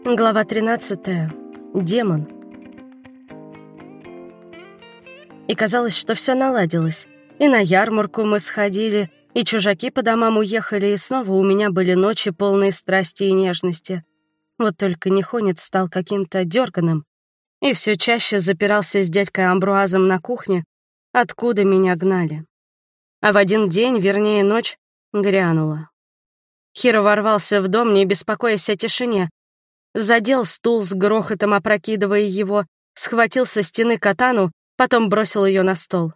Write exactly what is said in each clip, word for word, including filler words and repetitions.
Глава тринадцатая. Демон. И казалось, что все наладилось. И на ярмарку мы сходили, и чужаки по домам уехали, и снова у меня были ночи, полные страсти и нежности. Вот только Нихонец стал каким-то дерганым, и все чаще запирался с дядькой Амбруазом на кухне, откуда меня гнали. А в один день, вернее ночь, грянула. Хиро ворвался в дом, не беспокоясь о тишине, задел стул с грохотом, опрокидывая его, схватил со стены катану, потом бросил ее на стол.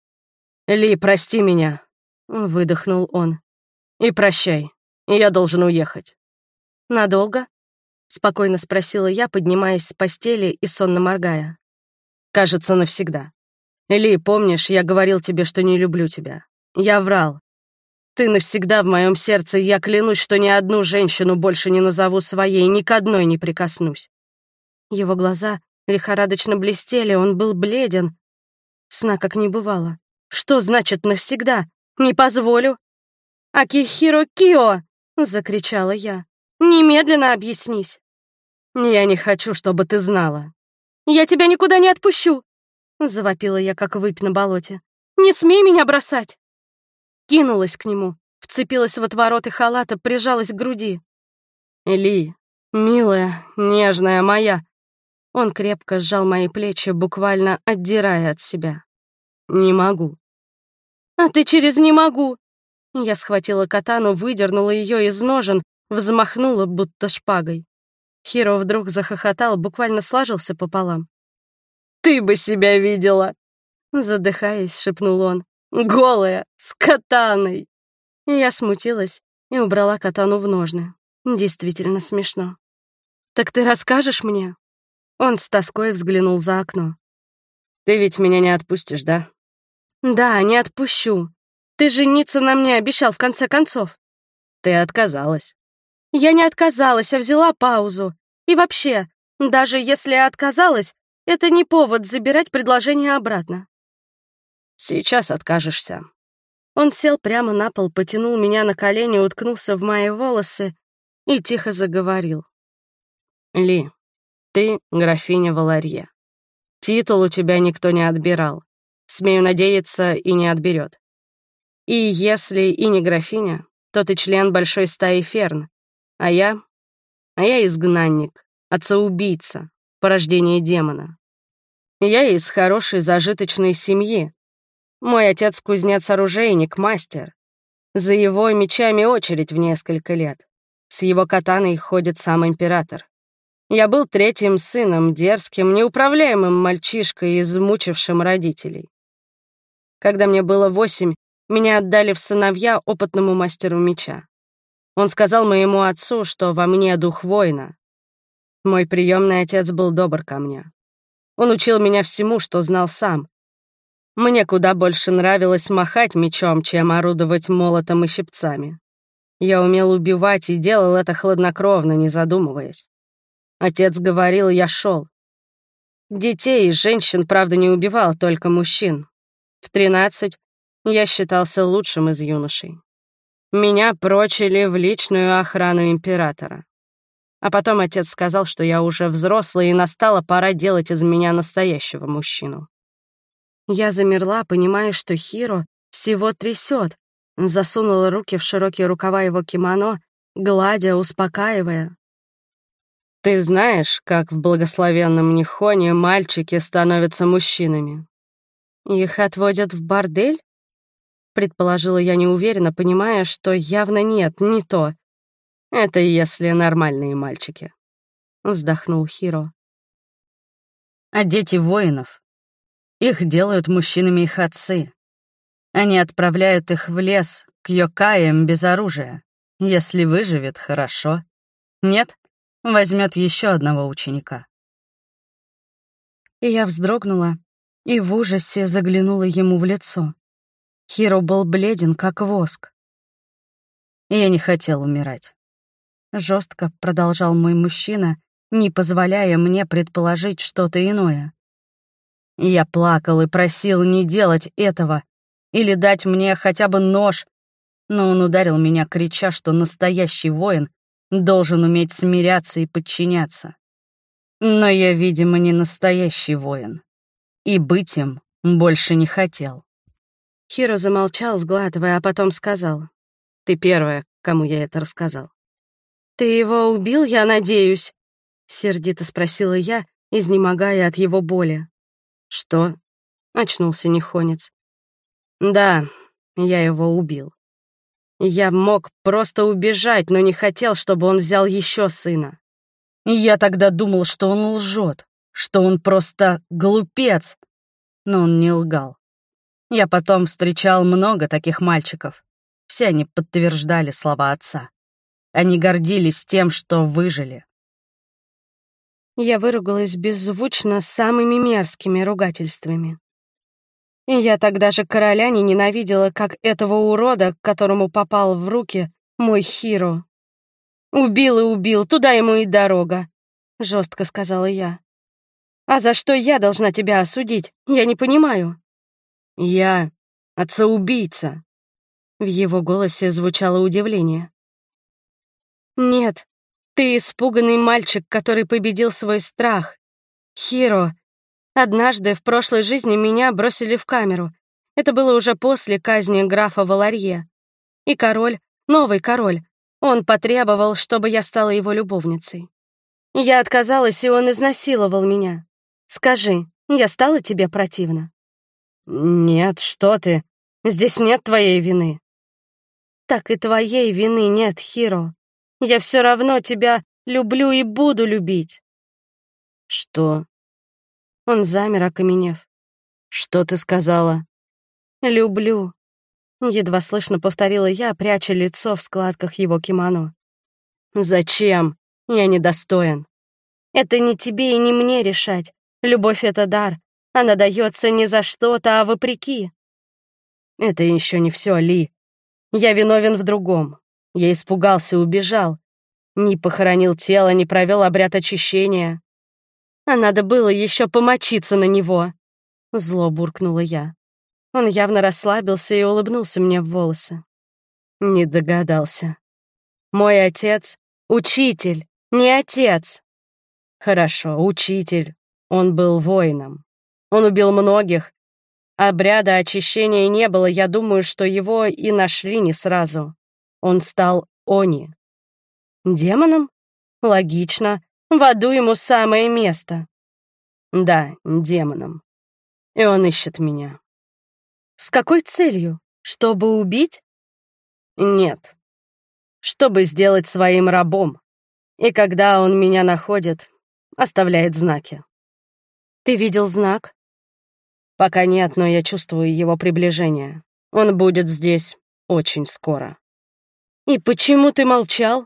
«Ли, прости меня», — выдохнул он. «И прощай, я должен уехать». «Надолго?» — спокойно спросила я, поднимаясь с постели и сонно моргая. «Кажется, навсегда. Ли, помнишь, я говорил тебе, что не люблю тебя? Я врал. Ты навсегда в моем сердце, и я клянусь, что ни одну женщину больше не назову своей, ни к одной не прикоснусь». Его глаза лихорадочно блестели, он был бледен. Сна как не бывало. «Что значит навсегда? Не позволю!» «Акихиро Кио!» — закричала я. «Немедленно объяснись!» «Я не хочу, чтобы ты знала». «Я тебя никуда не отпущу!» — завопила я, как выпь на болоте. «Не смей меня бросать!» Кинулась к нему, вцепилась в отвороты халата, прижалась к груди. «Ли, милая, нежная моя!» Он крепко сжал мои плечи, буквально отдирая от себя. «Не могу». «А ты через «не могу». Я схватила катану, выдернула ее из ножен, взмахнула, будто шпагой. Хиро вдруг захохотал, буквально сложился пополам. «Ты бы себя видела!» Задыхаясь, шепнул он. «Голая, с катаной!» Я смутилась и убрала катану в ножны. Действительно смешно. «Так ты расскажешь мне?» Он с тоской взглянул за окно. «Ты ведь меня не отпустишь, да?» «Да, не отпущу. Ты жениться на мне обещал в конце концов». «Ты отказалась». «Я не отказалась, а взяла паузу. И вообще, даже если отказалась, это не повод забирать предложение обратно». «Сейчас откажешься». Он сел прямо на пол, потянул меня на колени, уткнулся в мои волосы и тихо заговорил. «Ли, ты графиня Валарье. Титул у тебя никто не отбирал. Смею надеяться, и не отберет. И если и не графиня, то ты член большой стаи Ферн, а я... А я изгнанник, отца-убийца, порождение демона. Я из хорошей зажиточной семьи. Мой отец кузнец-оружейник, мастер. За его мечами очередь в несколько лет. С его катаной ходит сам император. Я был третьим сыном, дерзким, неуправляемым мальчишкой, измучившим родителей. Когда мне было восемь, меня отдали в сыновья опытному мастеру меча. Он сказал моему отцу, что во мне дух воина. Мой приемный отец был добр ко мне. Он учил меня всему, что знал сам. Мне куда больше нравилось махать мечом, чем орудовать молотом и щипцами. Я умел убивать и делал это хладнокровно, не задумываясь. Отец говорил, я шел. Детей и женщин, правда, не убивал, только мужчин. В тринадцать я считался лучшим из юношей. Меня прочили в личную охрану императора. А потом отец сказал, что я уже взрослый, и настала пора делать из меня настоящего мужчину. Я замерла, понимая, что Хиро всего трясет, засунула руки в широкие рукава его кимоно, гладя, успокаивая. «Ты знаешь, как в благословенном Нихоне мальчики становятся мужчинами?» «Их отводят в бордель?» Предположила я неуверенно, понимая, что явно нет, не то. «Это если нормальные мальчики», — вздохнул Хиро. «А дети воинов? Их делают мужчинами их отцы. Они отправляют их в лес к йокаям без оружия. Если выживет, хорошо. Нет, возьмет еще одного ученика». И я вздрогнула и в ужасе заглянула ему в лицо. Хиро был бледен, как воск. Я не хотел умирать. Жестко продолжал мой мужчина, не позволяя мне предположить что-то иное. Я плакал и просил не делать этого или дать мне хотя бы нож, но он ударил меня, крича, что настоящий воин должен уметь смиряться и подчиняться. Но я, видимо, не настоящий воин. И быть им больше не хотел. Хиро замолчал, сглатывая, а потом сказал. «Ты первая, кому я это рассказал». «Ты его убил, я надеюсь?» — сердито спросила я, изнемогая от его боли. «Что?» — очнулся Нихонец. «Да, я его убил. Я мог просто убежать, но не хотел, чтобы он взял еще сына. И я тогда думал, что он лжет, что он просто глупец. Но он не лгал. Я потом встречал много таких мальчиков. Все они подтверждали слова отца. Они гордились тем, что выжили». Я выругалась беззвучно самыми мерзкими ругательствами. И я тогда же короля не ненавидела, как этого урода, которому попал в руки мой Хиро. «Убил и убил, туда ему и дорога», — жестко сказала я. «А за что я должна тебя осудить? Я не понимаю». «Я отца-убийца». В его голосе звучало удивление. «Нет, ты испуганный мальчик, который победил свой страх. Хиро, однажды в прошлой жизни меня бросили в камеру. Это было уже после казни графа Валарье. И король, новый король, он потребовал, чтобы я стала его любовницей. Я отказалась, и он изнасиловал меня. Скажи, я стала тебе противна?» «Нет, что ты? Здесь нет твоей вины». «Так и твоей вины нет, Хиро. Я все равно тебя люблю и буду любить». «Что?» Он замер, окаменев. «Что ты сказала?» «Люблю», — едва слышно повторила я, пряча лицо в складках его кимоно. «Зачем? Я недостоин». «Это не тебе и не мне решать. Любовь — это дар. Она дается не за что-то, а вопреки». «Это еще не все, Ли. Я виновен в другом. Я испугался и убежал. Не похоронил тело, не провел обряд очищения». «А надо было еще помочиться на него», — зло буркнула я. Он явно расслабился и улыбнулся мне в волосы. «Не догадался. Мой отец — учитель, не отец». «Хорошо, учитель. Он был воином. Он убил многих. Обряда очищения не было, я думаю, что его и нашли не сразу. Он стал Они». «Демоном? Логично. В аду ему самое место». «Да, демоном. И он ищет меня». «С какой целью? Чтобы убить?» «Нет. Чтобы сделать своим рабом. И когда он меня находит, оставляет знаки». «Ты видел знак?» «Пока нет, но я чувствую его приближение. Он будет здесь очень скоро». «И почему ты молчал?»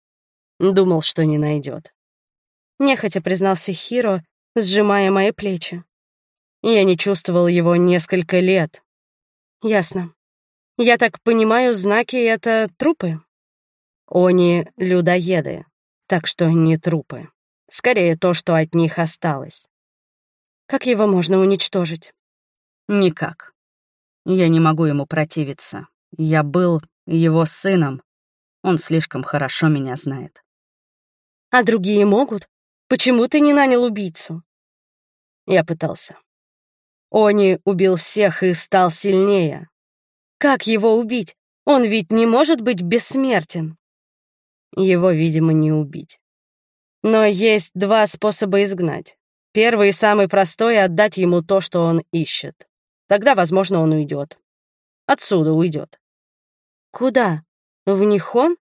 Думал, что не найдет. Нехотя признался Хиро, сжимая мои плечи. Я не чувствовал его несколько лет. «Ясно. Я так понимаю, знаки — это трупы?» Они — людоеды, так что не трупы. Скорее, то, что от них осталось». «Как его можно уничтожить?» «Никак. Я не могу ему противиться. Я был его сыном. Он слишком хорошо меня знает». «А другие могут? Почему ты не нанял убийцу?» Я пытался. Они убил всех и стал сильнее. «Как его убить? Он ведь не может быть бессмертен». Его, видимо, не убить. Но есть два способа изгнать. Первый и самый простой — отдать ему то, что он ищет. Тогда, возможно, он уйдет. Отсюда уйдет. «Куда? В Нихон?»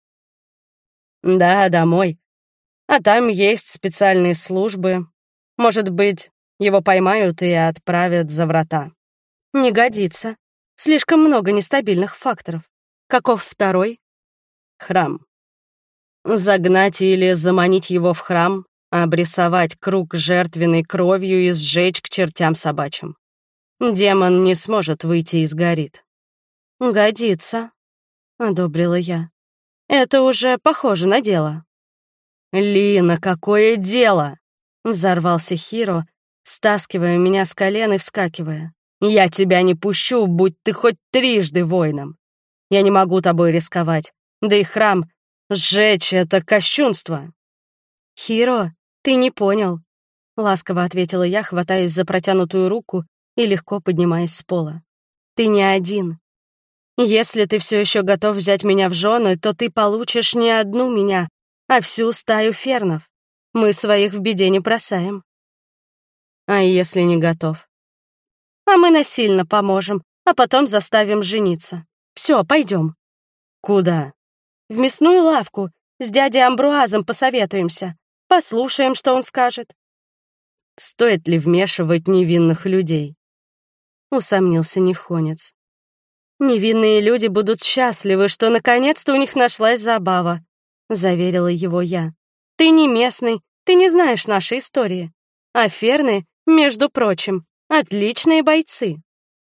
«Да, домой. А там есть специальные службы. Может быть, его поймают и отправят за врата». «Не годится. Слишком много нестабильных факторов. Каков второй?» «Храм. Загнать или заманить его в храм, обрисовать круг жертвенной кровью и сжечь к чертям собачьим. Демон не сможет выйти и сгорит». «Годится», — одобрила я. «Это уже похоже на дело». «Лина, какое дело?» — взорвался Хиро, стаскивая меня с колен и вскакивая. «Я тебя не пущу, будь ты хоть трижды воином. Я не могу тобой рисковать, да и храм Сжечь — это кощунство. «Хиро, ты не понял», — ласково ответила я, хватаясь за протянутую руку и легко поднимаясь с пола. «Ты не один. Если ты все еще готов взять меня в жены, то ты получишь не одну меня, а всю стаю фернов. Мы своих в беде не бросаем». А если не готов? «А мы насильно поможем, а потом заставим жениться. Все, пойдем». Куда? «В мясную лавку. С дядей Амбруазом посоветуемся. Послушаем, что он скажет». Стоит ли вмешивать невинных людей? Усомнился Нихонец. «Невинные люди будут счастливы, что наконец-то у них нашлась забава», — заверила его я. «Ты не местный, ты не знаешь нашей истории. А ферны, между прочим, отличные бойцы».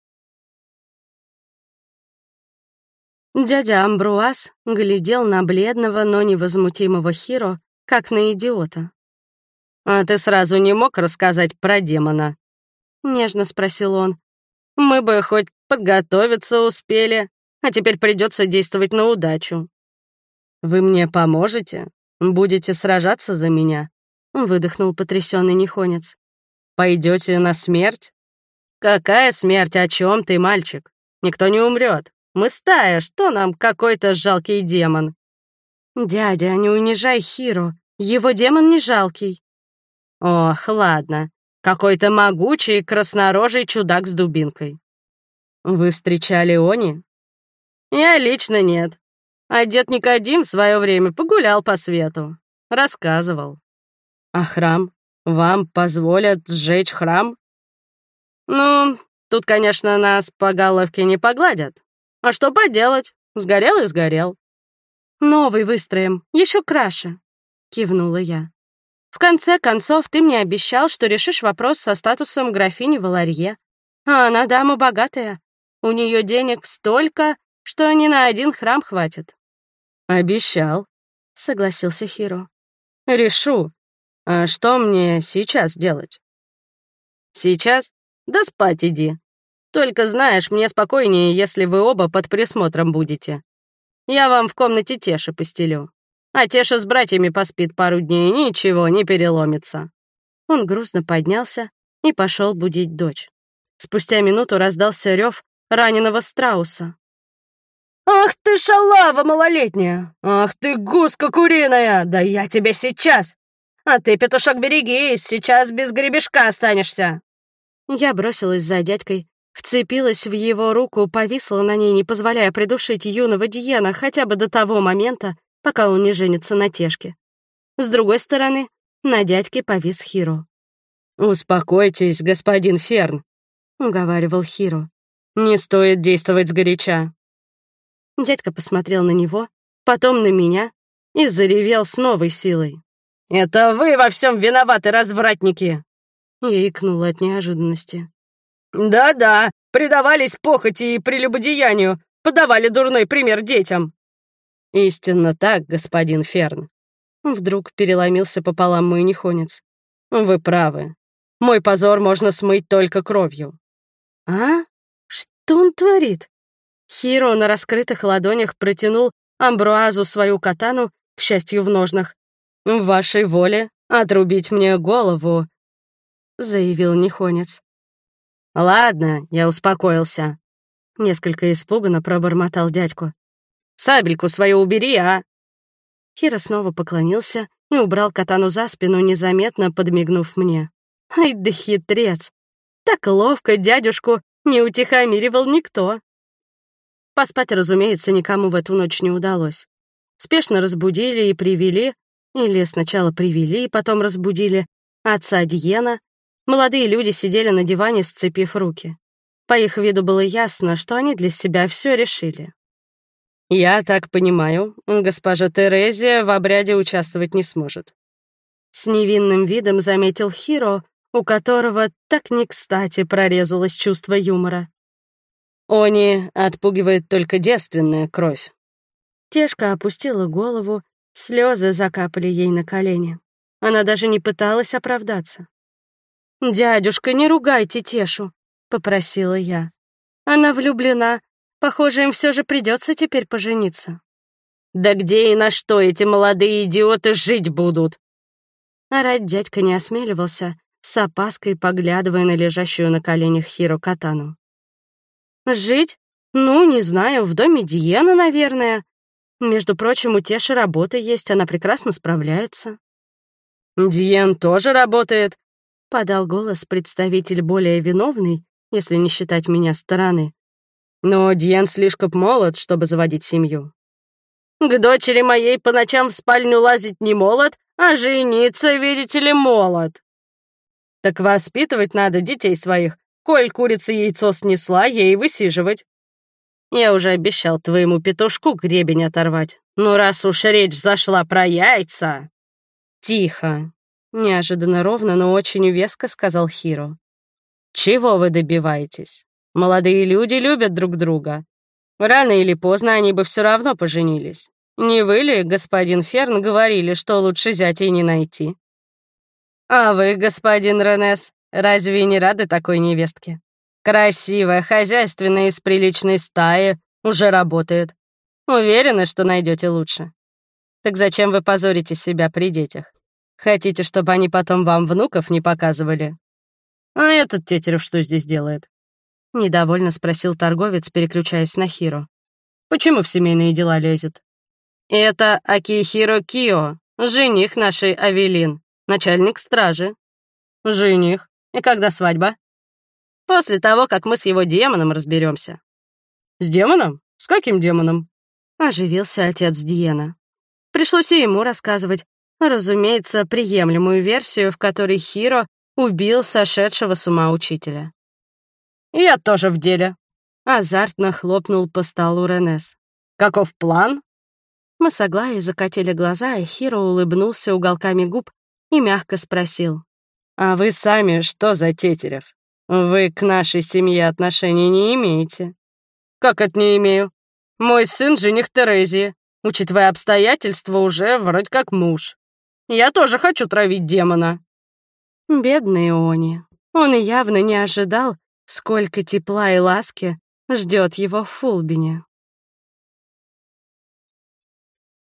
Дядя Амбруаз глядел на бледного, но невозмутимого Хиро, как на идиота. «А ты сразу не мог рассказать про демона?» — нежно спросил он. «Мы бы хоть подготовиться успели, а теперь придется действовать на удачу». «Вы мне поможете? Будете сражаться за меня?» — выдохнул потрясенный Нихонец. «Пойдете на смерть?» «Какая смерть? О чем ты, мальчик? Никто не умрет. Мы стая, что нам какой-то жалкий демон?» «Дядя, не унижай Хиро. Его демон не жалкий». «Ох, ладно. Какой-то могучий краснорожий чудак с дубинкой». «Вы встречали Они?» «Я лично нет. А дед Никодим в свое время погулял по свету. Рассказывал». «А храм? Вам позволят сжечь храм?» «Ну, тут, конечно, нас по головке не погладят. А что поделать? Сгорел и сгорел». «Новый выстроим, еще краше», — кивнула я. «В конце концов, ты мне обещал, что решишь вопрос со статусом графини Валарье. А она дама богатая. У нее денег столько, что ни на один храм хватит». «Обещал», — согласился Хиро. «Решу. А что мне сейчас делать?» «Сейчас? Да спать иди. Только знаешь, мне спокойнее, если вы оба под присмотром будете. Я вам в комнате Теши постелю. А Теша с братьями поспит пару дней, ничего не переломится». Он грустно поднялся и пошел будить дочь. Спустя минуту раздался рев раненого страуса. «Ах ты шалава малолетняя! Ах ты гуска куриная! Да я тебе сейчас! А ты, петушок, берегись, сейчас без гребешка останешься!» Я бросилась за дядькой, вцепилась в его руку, повисла на ней, не позволяя придушить юного Диена хотя бы до того момента, пока он не женится на Тешке. С другой стороны, на дядьке повис Хиро. «Успокойтесь, господин Ферн», — уговаривал Хиро. «Не стоит действовать сгоряча». Дядька посмотрел на него, потом на меня и заревел с новой силой. «Это вы во всем виноваты, развратники!» Я икнула от неожиданности. «Да-да, предавались похоти и прелюбодеянию, подавали дурной пример детям». «Истинно так, господин Ферн». Вдруг переломился пополам мой Нихонец. «Вы правы. Мой позор можно смыть только кровью». «А? Что он творит?» Хиро на раскрытых ладонях протянул Амбруазу свою катану, к счастью, в ножнах. «В вашей воле отрубить мне голову», — заявил Нихонец. «Ладно, я успокоился», — несколько испуганно пробормотал дядьку. «Сабельку свою убери, а!» Хиро снова поклонился и убрал катану за спину, незаметно подмигнув мне. Ай да хитрец! Так ловко дядюшку не утихомиривал никто. Поспать, разумеется, никому в эту ночь не удалось. Спешно разбудили и привели, или сначала привели, и потом разбудили, отца Диена. Молодые люди сидели на диване, сцепив руки. По их виду было ясно, что они для себя все решили. «Я так понимаю, госпожа Терезия в обряде участвовать не сможет», — с невинным видом заметил Хиро, у которого так не кстати прорезалось чувство юмора. «Они отпугивает только девственная кровь». Тешка опустила голову, слезы закапали ей на колени. Она даже не пыталась оправдаться. «Дядюшка, не ругайте Тешу», — попросила я. «Она влюблена. Похоже, им все же придется теперь пожениться». Да где и на что эти молодые идиоты жить будут?» Орать дядька не осмеливался, с опаской поглядывая на лежащую на коленях Хиро катану. «Жить? Ну, не знаю, в доме Диены, наверное. Между прочим, у Теши работа есть, она прекрасно справляется». «Диен тоже работает», — подал голос представитель более виновный, если не считать меня стороны. «Но Диен слишком молод, чтобы заводить семью». «К дочери моей по ночам в спальню лазить не молод, а жениться, видите ли, молод». «Так воспитывать надо детей своих. Коль курица яйцо снесла, ей высиживать». «Я уже обещал твоему петушку гребень оторвать. Ну, раз уж речь зашла про яйца...» «Тихо», — неожиданно ровно, но очень веско сказал Хиро. «Чего вы добиваетесь? Молодые люди любят друг друга. Рано или поздно они бы все равно поженились. Не вы ли, господин Ферн, говорили, что лучше зятей не найти? А вы, господин Ренес, разве не рады такой невестке? Красивая, хозяйственная, из приличной стаи, уже работает. Уверены, что найдете лучше. Так зачем вы позорите себя при детях? Хотите, чтобы они потом вам внуков не показывали? А этот Тетерев что здесь делает?» Недовольно спросил торговец, переключаясь на Хиро. «Почему в семейные дела лезет?» «Это Акихиро Кио, жених нашей Авелин, начальник стражи». «Жених? И когда свадьба?» «После того, как мы с его демоном разберемся». «С демоном? С каким демоном?» Оживился отец Диена. Пришлось и ему рассказывать, разумеется, приемлемую версию, в которой Хиро убил сошедшего с ума учителя. «Я тоже в деле», — азартно хлопнул по столу Ренес. «Каков план?» Мы с Аглаей закатили глаза, и Хиро улыбнулся уголками губ и мягко спросил. «А вы сами что за Тетерев? Вы к нашей семье отношений не имеете?» «Как это не имею? Мой сын — жених Терезии, учитывая обстоятельства, уже вроде как муж. Я тоже хочу травить демона». Бедный Они. Он явно не ожидал, сколько тепла и ласки ждет его в Фулбине.